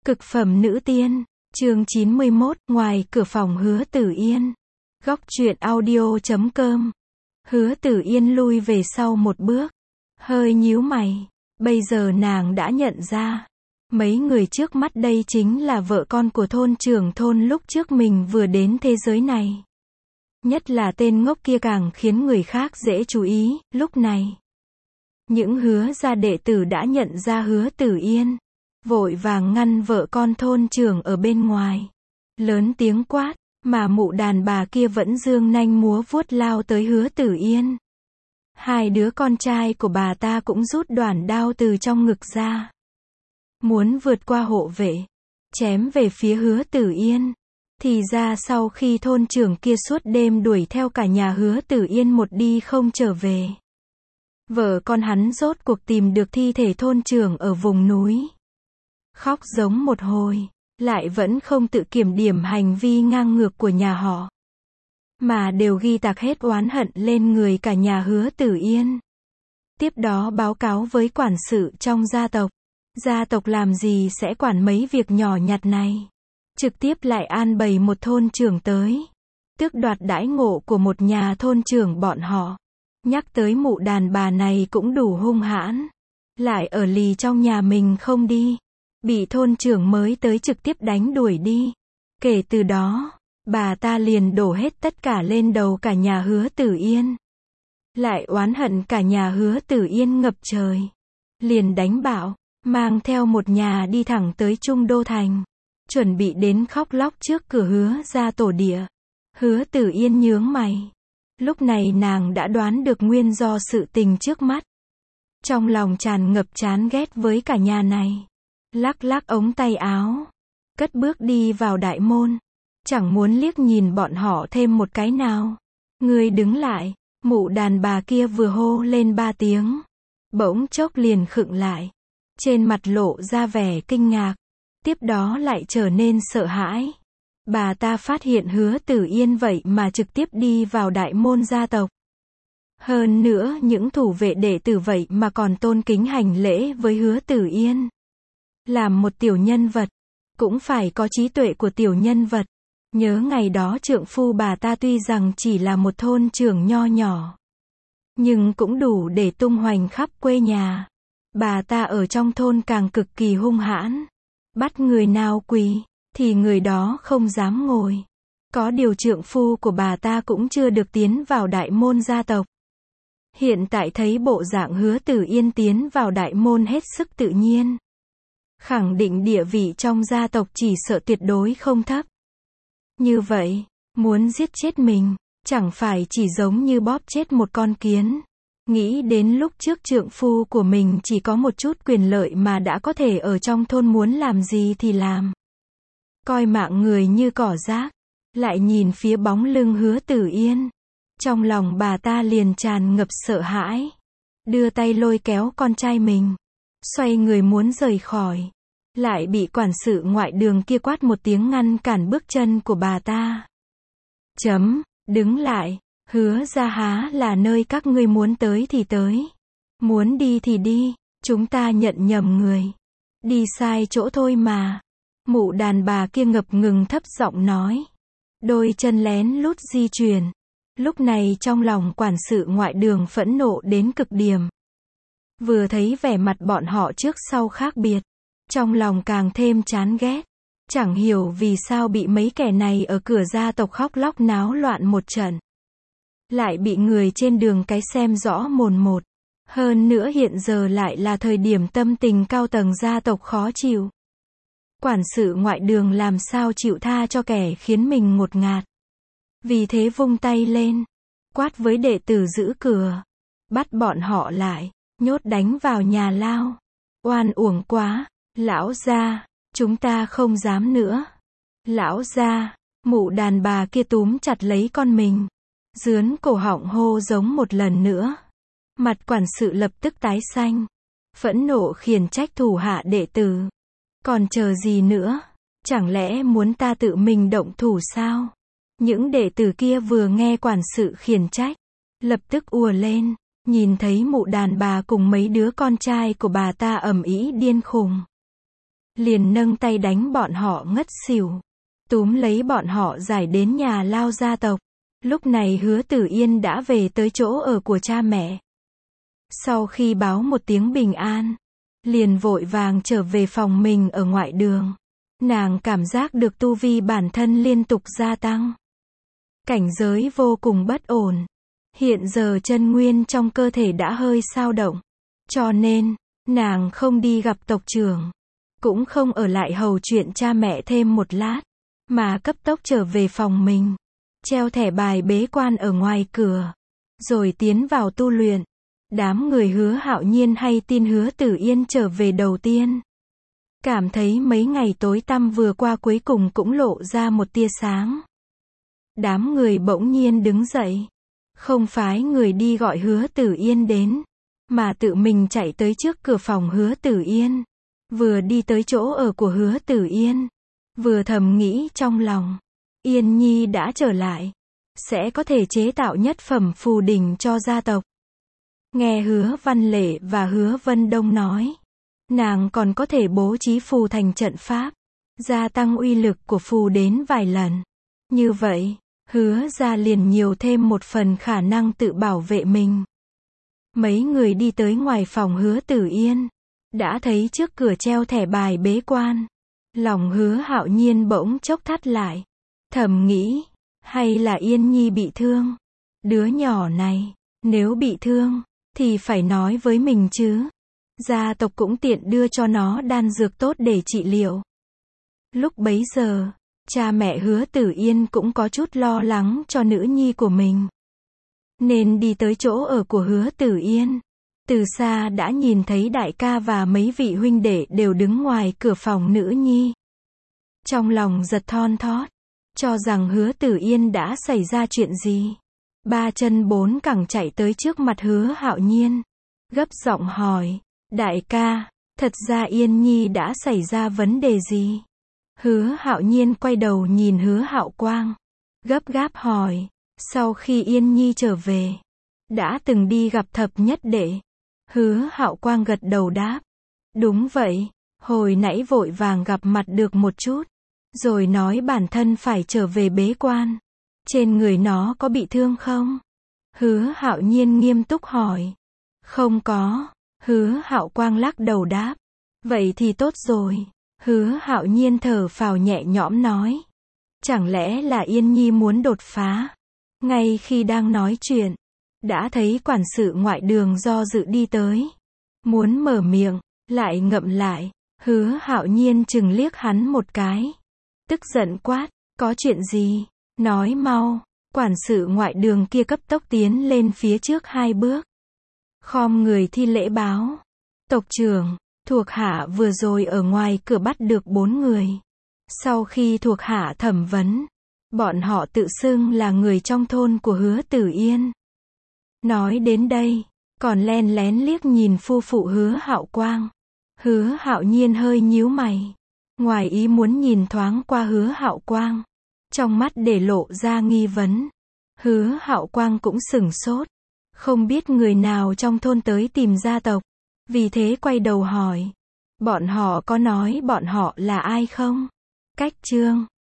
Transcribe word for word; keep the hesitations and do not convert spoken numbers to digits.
Cực phẩm nữ tiên, chương chín mươi mốt, ngoài cửa phòng Hứa Tử Yên. Góc truyện audio chấm com. Hứa Tử Yên lui về sau một bước, hơi nhíu mày, bây giờ nàng đã nhận ra, mấy người trước mắt đây chính là vợ con của thôn trưởng thôn lúc trước mình vừa đến thế giới này. Nhất là tên ngốc kia càng khiến người khác dễ chú ý, lúc này. Những Hứa gia đệ tử đã nhận ra Hứa Tử Yên, vội vàng ngăn vợ con thôn trưởng ở bên ngoài, lớn tiếng quát, mà mụ đàn bà kia vẫn dương nanh múa vuốt lao tới Hứa Tử Yên. Hai đứa con trai của bà ta cũng rút đoản đao từ trong ngực ra, muốn vượt qua hộ vệ, chém về phía Hứa Tử Yên. Thì ra sau khi thôn trưởng kia suốt đêm đuổi theo cả nhà Hứa Tử Yên một đi không trở về, vợ con hắn rốt cuộc tìm được thi thể thôn trưởng ở vùng núi. Khóc giống một hồi, lại vẫn không tự kiểm điểm hành vi ngang ngược của nhà họ, mà đều ghi tạc hết oán hận lên người cả nhà Hứa Tử Yên. Tiếp đó báo cáo với quản sự trong gia tộc. Gia tộc làm gì sẽ quản mấy việc nhỏ nhặt này. Trực tiếp lại an bày một thôn trưởng tới, tước đoạt đãi ngộ của một nhà thôn trưởng bọn họ. Nhắc tới mụ đàn bà này cũng đủ hung hãn, lại ở lì trong nhà mình không đi, bị thôn trưởng mới tới trực tiếp đánh đuổi đi. Kể từ đó, bà ta liền đổ hết tất cả lên đầu cả nhà Hứa Tử Yên. Lại oán hận cả nhà Hứa Tử Yên ngập trời. Liền đánh bạo, mang theo một nhà đi thẳng tới Trung Đô Thành, chuẩn bị đến khóc lóc trước cửa Hứa gia tổ địa. Hứa Tử Yên nhướng mày. Lúc này nàng đã đoán được nguyên do sự tình trước mắt. Trong lòng tràn ngập chán ghét với cả nhà này. Lắc lắc ống tay áo, cất bước đi vào đại môn, chẳng muốn liếc nhìn bọn họ thêm một cái nào. Ngươi đứng lại, mụ đàn bà kia vừa hô lên ba tiếng, bỗng chốc liền khựng lại, trên mặt lộ ra vẻ kinh ngạc, tiếp đó lại trở nên sợ hãi. Bà ta phát hiện Hứa Tử Yên vậy mà trực tiếp đi vào đại môn gia tộc. Hơn nữa những thủ vệ đệ tử vậy mà còn tôn kính hành lễ với Hứa Tử Yên. Làm một tiểu nhân vật, cũng phải có trí tuệ của tiểu nhân vật. Nhớ ngày đó trượng phu bà ta tuy rằng chỉ là một thôn trưởng nho nhỏ, nhưng cũng đủ để tung hoành khắp quê nhà. Bà ta ở trong thôn càng cực kỳ hung hãn. Bắt người nào quỳ, thì người đó không dám ngồi. Có điều trượng phu của bà ta cũng chưa được tiến vào đại môn gia tộc. Hiện tại thấy bộ dạng Hứa Tử Yên tiến vào đại môn hết sức tự nhiên, khẳng định địa vị trong gia tộc chỉ sợ tuyệt đối không thấp. Như vậy, muốn giết chết mình, chẳng phải chỉ giống như bóp chết một con kiến. Nghĩ đến lúc trước trượng phu của mình chỉ có một chút quyền lợi mà đã có thể ở trong thôn muốn làm gì thì làm. Coi mạng người như cỏ rác, lại nhìn phía bóng lưng Hứa Tử Yên. Trong lòng bà ta liền tràn ngập sợ hãi, đưa tay lôi kéo con trai mình, xoay người muốn rời khỏi. Lại bị quản sự ngoại đường kia quát một tiếng ngăn cản bước chân của bà ta. Chấm, đứng lại, Hứa gia há là nơi các ngươi muốn tới thì tới, muốn đi thì đi, chúng ta nhận nhầm người, đi sai chỗ thôi mà. Mụ đàn bà kia ngập ngừng thấp giọng nói, đôi chân lén lút di chuyển. Lúc này trong lòng quản sự ngoại đường phẫn nộ đến cực điểm. Vừa thấy vẻ mặt bọn họ trước sau khác biệt, trong lòng càng thêm chán ghét. Chẳng hiểu vì sao bị mấy kẻ này ở cửa gia tộc khóc lóc náo loạn một trận, lại bị người trên đường cái xem rõ mồn một. Hơn nữa hiện giờ lại là thời điểm tâm tình cao tầng gia tộc khó chịu. Quản sự ngoại đường làm sao chịu tha cho kẻ khiến mình ngột ngạt. Vì thế vung tay lên, quát với đệ tử giữ cửa, bắt bọn họ lại, nhốt đánh vào nhà lao. Oan uổng quá, lão gia, chúng ta không dám nữa. Lão gia, mụ đàn bà kia túm chặt lấy con mình, dướn cổ họng hô giống một lần nữa. Mặt quản sự lập tức tái xanh, phẫn nộ khiển trách thủ hạ đệ tử. Còn chờ gì nữa, chẳng lẽ muốn ta tự mình động thủ sao? Những đệ tử kia vừa nghe quản sự khiển trách, lập tức ùa lên, nhìn thấy mụ đàn bà cùng mấy đứa con trai của bà ta ầm ĩ điên khùng. liền nâng tay đánh bọn họ ngất xỉu, túm lấy bọn họ giải đến nhà lao gia tộc. Lúc này Hứa Tử Yên đã về tới chỗ ở của cha mẹ. Sau khi báo một tiếng bình an, liền vội vàng trở về phòng mình ở ngoại đường. Nàng cảm giác được tu vi bản thân liên tục gia tăng. Cảnh giới vô cùng bất ổn. Hiện giờ chân nguyên trong cơ thể đã hơi xao động. Cho nên, nàng không đi gặp tộc trưởng. Cũng không ở lại hầu chuyện cha mẹ thêm một lát. Mà cấp tốc trở về phòng mình. Treo thẻ bài bế quan ở ngoài cửa. Rồi tiến vào tu luyện. Đám người Hứa Hạo Nhiên hay tin Hứa Tử Yên trở về đầu tiên. Cảm thấy mấy ngày tối tăm vừa qua cuối cùng cũng lộ ra một tia sáng. Đám người bỗng nhiên đứng dậy. Không phái người đi gọi Hứa Tử Yên đến. Mà tự mình chạy tới trước cửa phòng Hứa Tử Yên. Vừa đi tới chỗ ở của Hứa Tử Yên. Vừa thầm nghĩ trong lòng. Yên Nhi đã trở lại. Sẽ có thể chế tạo nhất phẩm phù đỉnh cho gia tộc. Nghe Hứa Văn Lệ và Hứa Vân Đông nói. Nàng còn có thể bố trí phù thành trận pháp. Gia tăng uy lực của phù đến vài lần. Như vậy, Hứa gia liền nhiều thêm một phần khả năng tự bảo vệ mình. Mấy người đi tới ngoài phòng Hứa Tử Yên. Đã thấy trước cửa treo thẻ bài bế quan. Lòng Hứa Hạo Nhiên bỗng chốc thắt lại. Thầm nghĩ, hay là Yên Nhi bị thương? Đứa nhỏ này, nếu bị thương, thì phải nói với mình chứ. Gia tộc cũng tiện đưa cho nó đan dược tốt để trị liệu. Lúc bấy giờ, cha mẹ Hứa Tử Yên cũng có chút lo lắng cho nữ nhi của mình. Nên đi tới chỗ ở của Hứa Tử Yên. Từ xa đã nhìn thấy đại ca và mấy vị huynh đệ đều đứng ngoài cửa phòng nữ nhi. Trong lòng giật thon thót, cho rằng Hứa Tử Yên đã xảy ra chuyện gì. Ba chân bốn cẳng chạy tới trước mặt Hứa Hạo Nhiên. Gấp giọng hỏi, đại ca, thật ra Yên Nhi đã xảy ra vấn đề gì? Hứa Hạo Nhiên quay đầu nhìn Hứa Hạo Quang. Gấp gáp hỏi, sau khi Yên Nhi trở về, đã từng đi gặp thập nhất đệ. Hứa Hạo Quang gật đầu đáp. Đúng vậy, hồi nãy vội vàng gặp mặt được một chút. Rồi nói bản thân phải trở về bế quan. Trên người nó có bị thương không? Hứa Hạo Nhiên nghiêm túc hỏi. Không có. Hứa Hạo Quang lắc đầu đáp. Vậy thì tốt rồi. Hứa Hạo Nhiên thở phào nhẹ nhõm nói. Chẳng lẽ là Yên Nhi muốn đột phá? Ngay khi đang nói chuyện, đã thấy quản sự ngoại đường do dự đi tới. Muốn mở miệng, lại ngậm lại. Hứa Hạo Nhiên chừng liếc hắn một cái. Tức giận quát, có chuyện gì? Nói mau. Quản sự ngoại đường kia cấp tốc tiến lên phía trước hai bước. Khom người thi lễ báo. Tộc trưởng, thuộc hạ vừa rồi ở ngoài cửa bắt được bốn người. Sau khi thuộc hạ thẩm vấn, bọn họ tự xưng là người trong thôn của Hứa Tử Yên. Nói đến đây, còn len lén liếc nhìn phu phụ Hứa Hạo Quang. Hứa Hạo Nhiên hơi nhíu mày. Ngoài ý muốn nhìn thoáng qua Hứa Hạo Quang. Trong mắt để lộ ra nghi vấn. Hứa Hạo Quang cũng sửng sốt. Không biết người nào trong thôn tới tìm gia tộc. Vì thế quay đầu hỏi. Bọn họ có nói bọn họ là ai không? Cách chương